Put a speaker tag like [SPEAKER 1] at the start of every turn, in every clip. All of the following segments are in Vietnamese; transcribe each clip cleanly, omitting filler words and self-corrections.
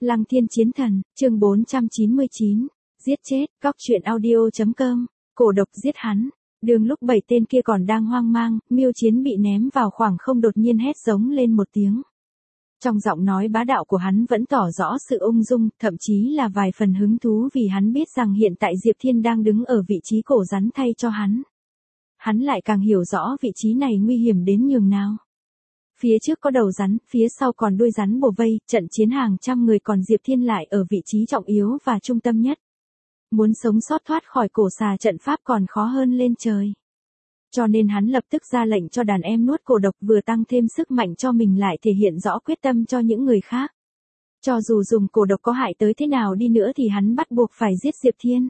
[SPEAKER 1] Lăng Thiên Chiến Thần, chương 499, giết chết, góc truyện audio.com, cổ độc giết hắn. Đường lúc 7 tên kia còn đang hoang mang, Miêu Chiến bị ném vào khoảng không đột nhiên hét giống lên một tiếng. Trong giọng nói bá đạo của hắn vẫn tỏ rõ sự ung dung, thậm chí là vài phần hứng thú vì hắn biết rằng hiện tại Diệp Thiên đang đứng ở vị trí cổ rắn thay cho hắn. Hắn lại càng hiểu rõ vị trí này nguy hiểm đến nhường nào. Phía trước có đầu rắn, phía sau còn đuôi rắn bủa vây, trận chiến hàng trăm người còn Diệp Thiên lại ở vị trí trọng yếu và trung tâm nhất. Muốn sống sót thoát khỏi cổ xà trận pháp còn khó hơn lên trời. Cho nên hắn lập tức ra lệnh cho đàn em nuốt cổ độc, vừa tăng thêm sức mạnh cho mình lại thể hiện rõ quyết tâm cho những người khác. Cho dù dùng cổ độc có hại tới thế nào đi nữa thì hắn bắt buộc phải giết Diệp Thiên.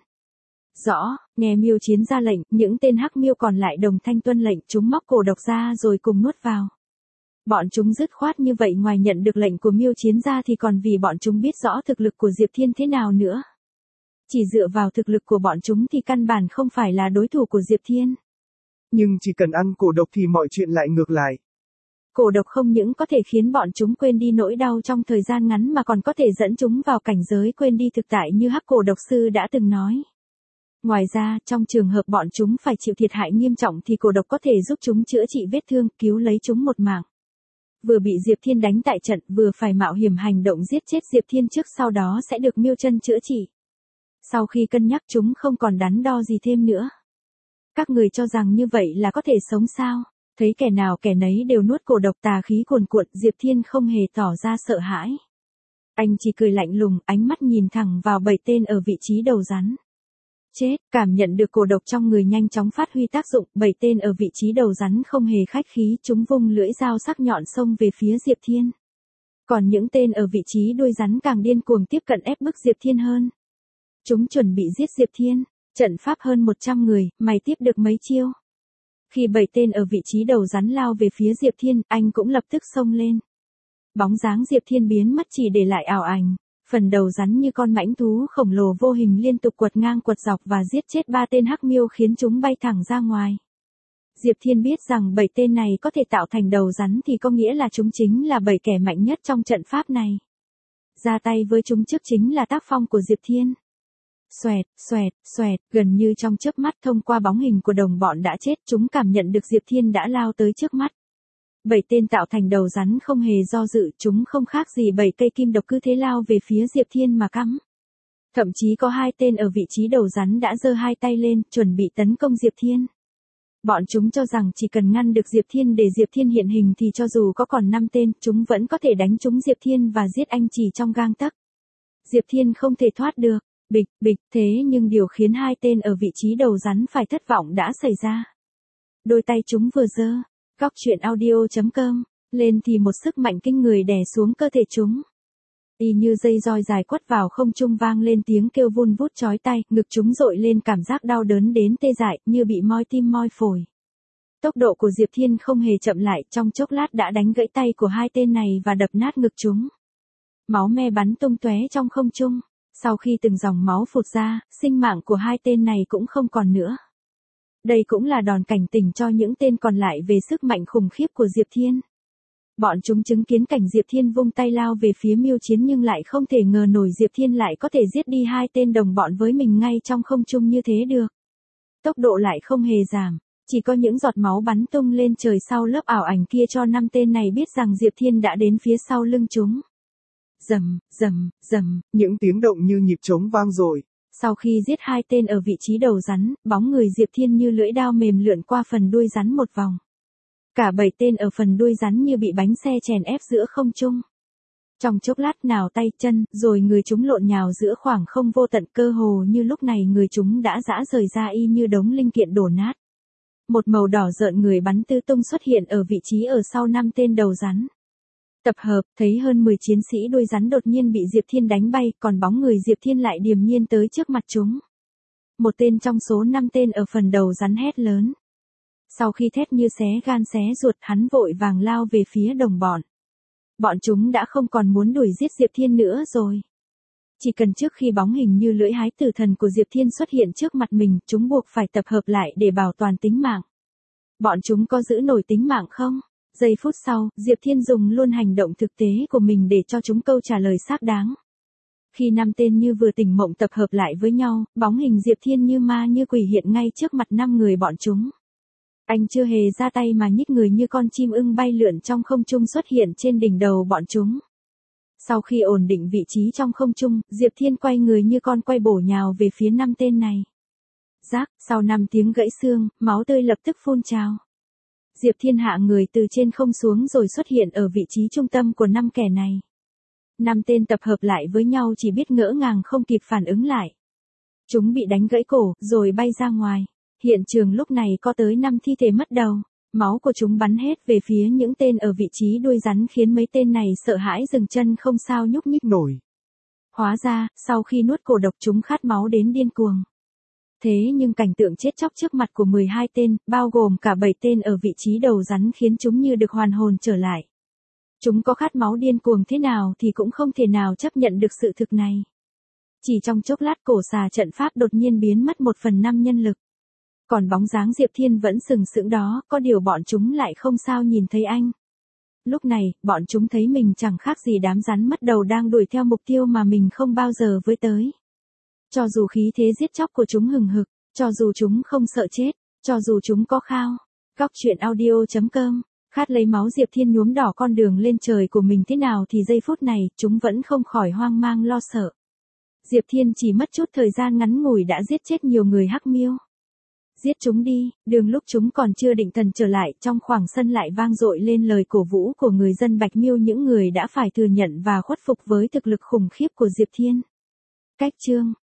[SPEAKER 1] Rõ, nghe Miêu Chiến ra lệnh, những tên hắc miêu còn lại đồng thanh tuân lệnh, chúng móc cổ độc ra rồi cùng nuốt vào. Bọn chúng dứt khoát như vậy, ngoài nhận được lệnh của Miêu Chiến ra thì còn vì bọn chúng biết rõ thực lực của Diệp Thiên thế nào nữa. Chỉ dựa vào thực lực của bọn chúng thì căn bản không phải là đối thủ của Diệp Thiên.
[SPEAKER 2] Nhưng chỉ cần ăn cổ độc thì mọi chuyện lại ngược lại.
[SPEAKER 1] Cổ độc không những có thể khiến bọn chúng quên đi nỗi đau trong thời gian ngắn mà còn có thể dẫn chúng vào cảnh giới quên đi thực tại như Hắc Cổ Độc Sư đã từng nói. Ngoài ra, trong trường hợp bọn chúng phải chịu thiệt hại nghiêm trọng thì cổ độc có thể giúp chúng chữa trị vết thương, cứu lấy chúng một mạng. Vừa bị Diệp Thiên đánh tại trận, vừa phải mạo hiểm hành động giết chết Diệp Thiên trước, sau đó sẽ được Miêu Chân chữa trị. Sau khi cân nhắc chúng không còn đắn đo gì thêm nữa. Các người cho rằng như vậy là có thể sống sao? Thấy kẻ nào kẻ nấy đều nuốt cổ độc, tà khí cuồn cuộn, Diệp Thiên không hề tỏ ra sợ hãi. Anh chỉ cười lạnh lùng, ánh mắt nhìn thẳng vào 7 tên ở vị trí đầu rắn. Chết, cảm nhận được cổ độc trong người nhanh chóng phát huy tác dụng, 7 tên ở vị trí đầu rắn không hề khách khí, chúng vung lưỡi dao sắc nhọn xông về phía Diệp Thiên. Còn những tên ở vị trí đuôi rắn càng điên cuồng tiếp cận ép bức Diệp Thiên hơn. Chúng chuẩn bị giết Diệp Thiên. Trận pháp hơn 100 người, mày tiếp được mấy chiêu? Khi 7 tên ở vị trí đầu rắn lao về phía Diệp Thiên, anh cũng lập tức xông lên. Bóng dáng Diệp Thiên biến mất chỉ để lại ảo ảnh. Phần đầu rắn như con mãnh thú khổng lồ vô hình liên tục quật ngang quật dọc và giết chết 3 tên hắc miêu khiến chúng bay thẳng ra ngoài. Diệp Thiên biết rằng 7 tên này có thể tạo thành đầu rắn thì có nghĩa là chúng chính là 7 kẻ mạnh nhất trong trận pháp này. Ra tay với chúng trước chính là tác phong của Diệp Thiên. Xoẹt, xoẹt, xoẹt, gần như trong chớp mắt thông qua bóng hình của đồng bọn đã chết, chúng cảm nhận được Diệp Thiên đã lao tới trước mắt. 7 tên tạo thành đầu rắn không hề do dự, chúng không khác gì 7 cây kim độc cứ thế lao về phía Diệp Thiên mà cắm. Thậm chí có 2 tên ở vị trí đầu rắn đã giơ 2 tay lên, chuẩn bị tấn công Diệp Thiên. Bọn chúng cho rằng chỉ cần ngăn được Diệp Thiên để Diệp Thiên hiện hình thì cho dù có còn 5 tên, chúng vẫn có thể đánh trúng Diệp Thiên và giết anh chỉ trong gang tấc. Diệp Thiên không thể thoát được. Bịch, bịch, thế nhưng điều khiến 2 tên ở vị trí đầu rắn phải thất vọng đã xảy ra. Đôi tay chúng vừa giơ, góc truyện audio.com, lên thì một sức mạnh kinh người đè xuống cơ thể chúng. Y như dây roi dài quất vào không trung, vang lên tiếng kêu vun vút chói tai, ngực chúng dội lên cảm giác đau đớn đến tê dại, như bị moi tim moi phổi. Tốc độ của Diệp Thiên không hề chậm lại, trong chốc lát đã đánh gãy tay của 2 tên này và đập nát ngực chúng. Máu me bắn tung tóe trong không trung. Sau khi từng dòng máu phụt ra, sinh mạng của 2 tên này cũng không còn nữa. Đây cũng là đòn cảnh tỉnh cho những tên còn lại về sức mạnh khủng khiếp của Diệp Thiên. Bọn chúng chứng kiến cảnh Diệp Thiên vung tay lao về phía Miêu Chiến nhưng lại không thể ngờ nổi Diệp Thiên lại có thể giết đi 2 tên đồng bọn với mình ngay trong không trung như thế được. Tốc độ lại không hề giảm, chỉ có những giọt máu bắn tung lên trời sau lớp ảo ảnh kia cho 5 tên này biết rằng Diệp Thiên đã đến phía sau lưng chúng. Rầm, rầm, rầm,
[SPEAKER 2] những tiếng động như nhịp trống vang dội.
[SPEAKER 1] Sau khi giết 2 tên ở vị trí đầu rắn, bóng người Diệp Thiên như lưỡi dao mềm lượn qua phần đuôi rắn một vòng. Cả 7 tên ở phần đuôi rắn như bị bánh xe chèn ép giữa không trung. Trong chốc lát nào tay chân, rồi người chúng lộn nhào giữa khoảng không vô tận, cơ hồ như lúc này người chúng đã giã rời ra y như đống linh kiện đổ nát. Một màu đỏ rợn người bắn tứ tung xuất hiện ở vị trí ở sau 5 tên đầu rắn. Tập hợp, thấy hơn 10 chiến sĩ đuôi rắn đột nhiên bị Diệp Thiên đánh bay, còn bóng người Diệp Thiên lại điềm nhiên tới trước mặt chúng. Một tên trong số 5 tên ở phần đầu rắn hét lớn. Sau khi thét như xé gan xé ruột, hắn vội vàng lao về phía đồng bọn. Bọn chúng đã không còn muốn đuổi giết Diệp Thiên nữa rồi. Chỉ cần trước khi bóng hình như lưỡi hái tử thần của Diệp Thiên xuất hiện trước mặt mình, chúng buộc phải tập hợp lại để bảo toàn tính mạng. Bọn chúng có giữ nổi tính mạng không? Giây phút sau, Diệp Thiên dùng luôn hành động thực tế của mình để cho chúng câu trả lời xác đáng. Khi 5 tên như vừa tỉnh mộng tập hợp lại với nhau, bóng hình Diệp Thiên như ma như quỷ hiện ngay trước mặt 5 người bọn chúng. Anh chưa hề ra tay mà nhích người như con chim ưng bay lượn trong không trung xuất hiện trên đỉnh đầu bọn chúng. Sau khi ổn định vị trí trong không trung, Diệp Thiên quay người như con quay bổ nhào về phía 5 tên này. Rác, sau 5 tiếng gãy xương, máu tươi lập tức phun trào. Diệp Thiên hạ người từ trên không xuống rồi xuất hiện ở vị trí trung tâm của 5 kẻ này. 5 tên tập hợp lại với nhau chỉ biết ngỡ ngàng không kịp phản ứng lại. Chúng bị đánh gãy cổ, rồi bay ra ngoài. Hiện trường lúc này có tới 5 thi thể mất đầu. Máu của chúng bắn hết về phía những tên ở vị trí đuôi rắn khiến mấy tên này sợ hãi dừng chân không sao nhúc nhích nổi. Hóa ra, sau khi nuốt cổ độc chúng khát máu đến điên cuồng. Thế nhưng cảnh tượng chết chóc trước mặt của 12 tên, bao gồm cả 7 tên ở vị trí đầu rắn khiến chúng như được hoàn hồn trở lại. Chúng có khát máu điên cuồng thế nào thì cũng không thể nào chấp nhận được sự thực này. Chỉ trong chốc lát cổ xà trận pháp đột nhiên biến mất 1/5 nhân lực. Còn bóng dáng Diệp Thiên vẫn sừng sững đó, có điều bọn chúng lại không sao nhìn thấy anh. Lúc này, bọn chúng thấy mình chẳng khác gì đám rắn mất đầu đang đuổi theo mục tiêu mà mình không bao giờ với tới. Cho dù khí thế giết chóc của chúng hừng hực, cho dù chúng không sợ chết, cho dù chúng có khao. Góc truyện audio.com, khát lấy máu Diệp Thiên nhuốm đỏ con đường lên trời của mình thế nào thì giây phút này, chúng vẫn không khỏi hoang mang lo sợ. Diệp Thiên chỉ mất chút thời gian ngắn ngủi đã giết chết nhiều người Hắc Miêu. Giết chúng đi, đường lúc chúng còn chưa định thần trở lại, trong khoảng sân lại vang dội lên lời cổ vũ của người dân Bạch Miêu, những người đã phải thừa nhận và khuất phục với thực lực khủng khiếp của Diệp Thiên. Cách chương